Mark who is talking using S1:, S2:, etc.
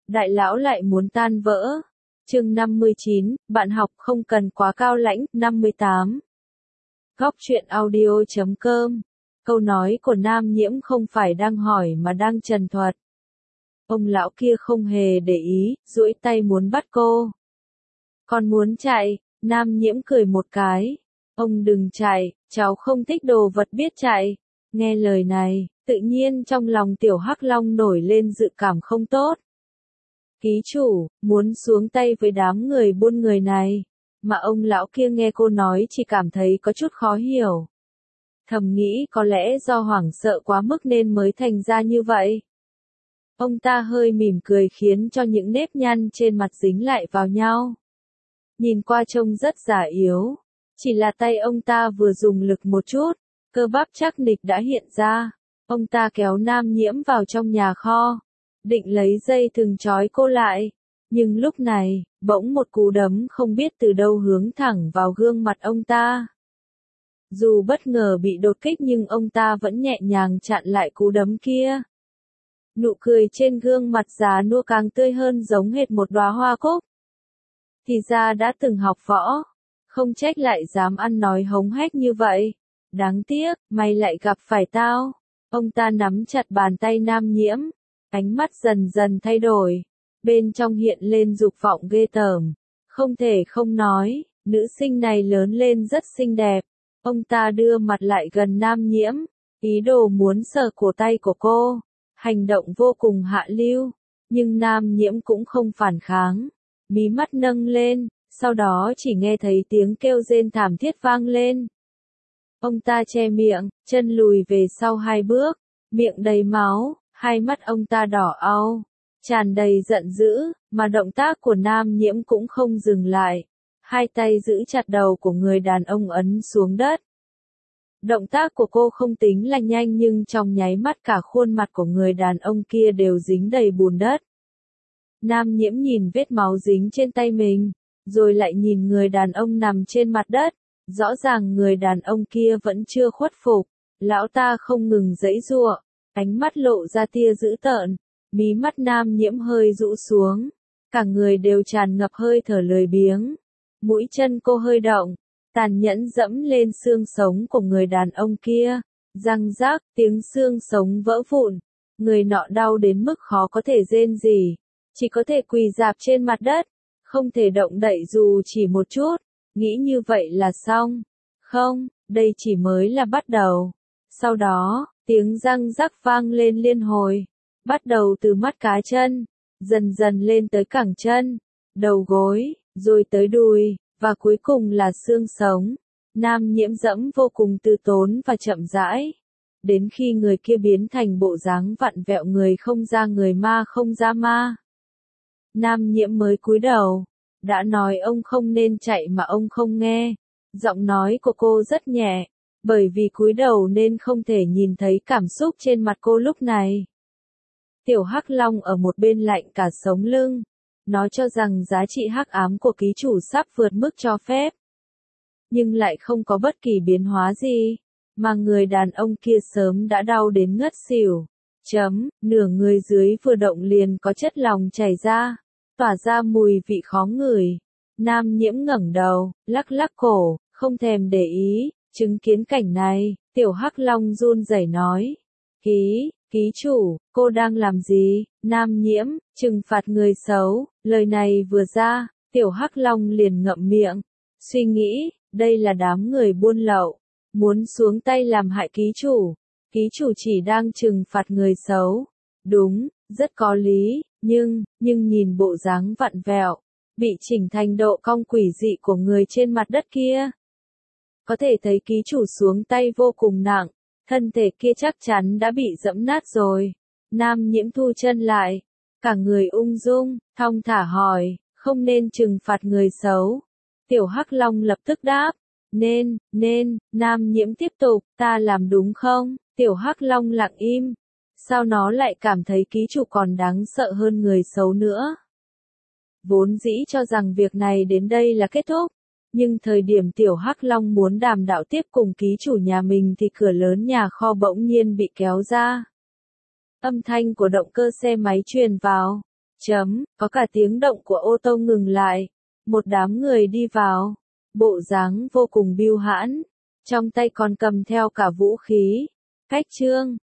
S1: Đại lão lại muốn tan vỡ. Chương 59, bạn học không cần quá cao lãnh. 58. Góc truyện audio.com. Câu nói của Nam Nhiễm không phải đang hỏi mà đang trần thuật. Ông lão kia không hề để ý, duỗi tay muốn bắt cô. Còn muốn chạy, Nam Nhiễm cười một cái. Ông đừng chạy, cháu không thích đồ vật biết chạy. Nghe lời này, tự nhiên trong lòng tiểu Hắc Long nổi lên dự cảm không tốt. Ký chủ, muốn xuống tay với đám người buôn người này. Mà ông lão kia nghe cô nói chỉ cảm thấy có chút khó hiểu. Thầm nghĩ có lẽ do hoảng sợ quá mức nên mới thành ra như vậy. Ông ta hơi mỉm cười khiến cho những nếp nhăn trên mặt dính lại vào nhau. Nhìn qua trông rất già yếu. Chỉ là tay ông ta vừa dùng lực một chút, cơ bắp chắc nịch đã hiện ra. Ông ta kéo Nam Nhiễm vào trong nhà kho. Định lấy dây thừng trói cô lại. Nhưng lúc này, bỗng một cú đấm không biết từ đâu hướng thẳng vào gương mặt ông ta. Dù bất ngờ bị đột kích nhưng ông ta vẫn nhẹ nhàng chặn lại cú đấm kia. Nụ cười trên gương mặt già nua càng tươi hơn giống hệt một đóa hoa cúc. Thì ra đã từng học võ. Không trách lại dám ăn nói hống hách như vậy. Đáng tiếc, mày lại gặp phải tao. Ông ta nắm chặt bàn tay Nam Nhiễm. Ánh mắt dần dần thay đổi. Bên trong hiện lên dục vọng ghê tởm. Không thể không nói, nữ sinh này lớn lên rất xinh đẹp. Ông ta đưa mặt lại gần Nam Nhiễm. Ý đồ muốn sờ cổ tay của cô. Hành động vô cùng hạ lưu. Nhưng Nam Nhiễm cũng không phản kháng. Mí mắt nâng lên. Sau đó chỉ nghe thấy tiếng kêu rên thảm thiết vang lên. Ông ta che miệng, chân lùi về sau 2 bước. Miệng đầy máu. Hai mắt ông ta đỏ au, tràn đầy giận dữ, mà động tác của Nam Nhiễm cũng không dừng lại. Hai tay giữ chặt đầu của người đàn ông ấn xuống đất. Động tác của cô không tính là nhanh nhưng trong nháy mắt cả khuôn mặt của người đàn ông kia đều dính đầy bùn đất. Nam Nhiễm nhìn vết máu dính trên tay mình, rồi lại nhìn người đàn ông nằm trên mặt đất. Rõ ràng người đàn ông kia vẫn chưa khuất phục, lão ta không ngừng giãy giụa. Ánh mắt lộ ra tia dữ tợn, mí mắt Nam Nhiễm hơi rũ xuống, cả người đều tràn ngập hơi thở lười biếng. Mũi chân cô hơi động, tàn nhẫn dẫm lên xương sống của người đàn ông kia, răng rác, tiếng xương sống vỡ vụn. Người nọ đau đến mức khó có thể rên rỉ, chỉ có thể quỳ rạp trên mặt đất, không thể động đậy dù chỉ một chút. Nghĩ như vậy là xong. Không, đây chỉ mới là bắt đầu. Sau đó, tiếng răng rắc vang lên liên hồi, bắt đầu từ mắt cá chân, dần dần lên tới cẳng chân, đầu gối, rồi tới đùi, và cuối cùng là xương sống. Nam Nhiễm dẫm vô cùng từ tốn và chậm rãi, đến khi người kia biến thành bộ dáng vặn vẹo người không ra người ma không ra ma. Nam Nhiễm mới cúi đầu, đã nói ông không nên chạy mà ông không nghe. Giọng nói của cô rất nhẹ. Bởi vì cúi đầu nên không thể nhìn thấy cảm xúc trên mặt cô lúc này. Tiểu Hắc Long ở một bên lạnh cả sống lưng. Nó cho rằng giá trị hắc ám của ký chủ sắp vượt mức cho phép. Nhưng lại không có bất kỳ biến hóa gì. Mà người đàn ông kia sớm đã đau đến ngất xỉu. Nửa người dưới vừa động liền có chất lỏng chảy ra. Tỏa ra mùi vị khó ngửi. Nam Nhiễm ngẩng đầu, lắc lắc cổ, không thèm để ý. Chứng kiến cảnh này, tiểu Hắc Long run rẩy nói. Ký chủ, cô đang làm gì? Nam Nhiễm, trừng phạt người xấu. Lời này vừa ra, tiểu Hắc Long liền ngậm miệng. Suy nghĩ, đây là đám người buôn lậu. Muốn xuống tay làm hại ký chủ. Ký chủ chỉ đang trừng phạt người xấu. Đúng, rất có lý, nhưng nhìn bộ dáng vặn vẹo, bị chỉnh thành độ cong quỷ dị của người trên mặt đất kia. Có thể thấy ký chủ xuống tay vô cùng nặng, thân thể kia chắc chắn đã bị dẫm nát rồi. Nam Nhiễm thu chân lại, cả người ung dung, thong thả hỏi, không nên trừng phạt người xấu. Tiểu Hắc Long lập tức đáp, nên, Nam Nhiễm tiếp tục, ta làm đúng không? Tiểu Hắc Long lặng im, sao nó lại cảm thấy ký chủ còn đáng sợ hơn người xấu nữa? Vốn dĩ cho rằng việc này đến đây là kết thúc. Nhưng thời điểm tiểu Hắc Long muốn đàm đạo tiếp cùng ký chủ nhà mình thì cửa lớn nhà kho bỗng nhiên bị kéo ra. Âm thanh của động cơ xe máy truyền vào. Có cả tiếng động của ô tô ngừng lại. Một đám người đi vào. Bộ dáng vô cùng bưu hãn. Trong tay còn cầm theo cả vũ khí. Khách Trương.